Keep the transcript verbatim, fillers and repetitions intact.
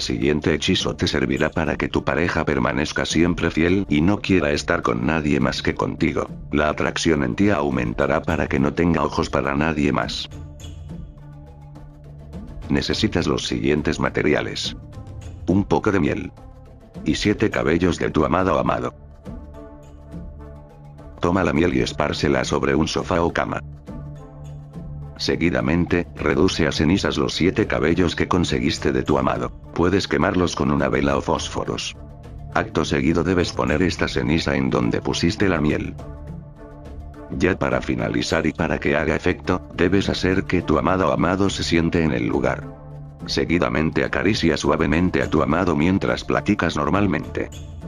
El siguiente hechizo te servirá para que tu pareja permanezca siempre fiel y no quiera estar con nadie más que contigo. La atracción en ti aumentará para que no tenga ojos para nadie más. Necesitas los siguientes materiales: un poco de miel y siete cabellos de tu amado o amado. Toma la miel y espárcela sobre un sofá o cama. Seguidamente, reduce a cenizas los siete cabellos que conseguiste de tu amado. Puedes quemarlos con una vela o fósforos. Acto seguido debes poner esta ceniza en donde pusiste la miel. Ya para finalizar y para que haga efecto, debes hacer que tu amado o amado se siente en el lugar. Seguidamente acaricia suavemente a tu amado mientras platicas normalmente.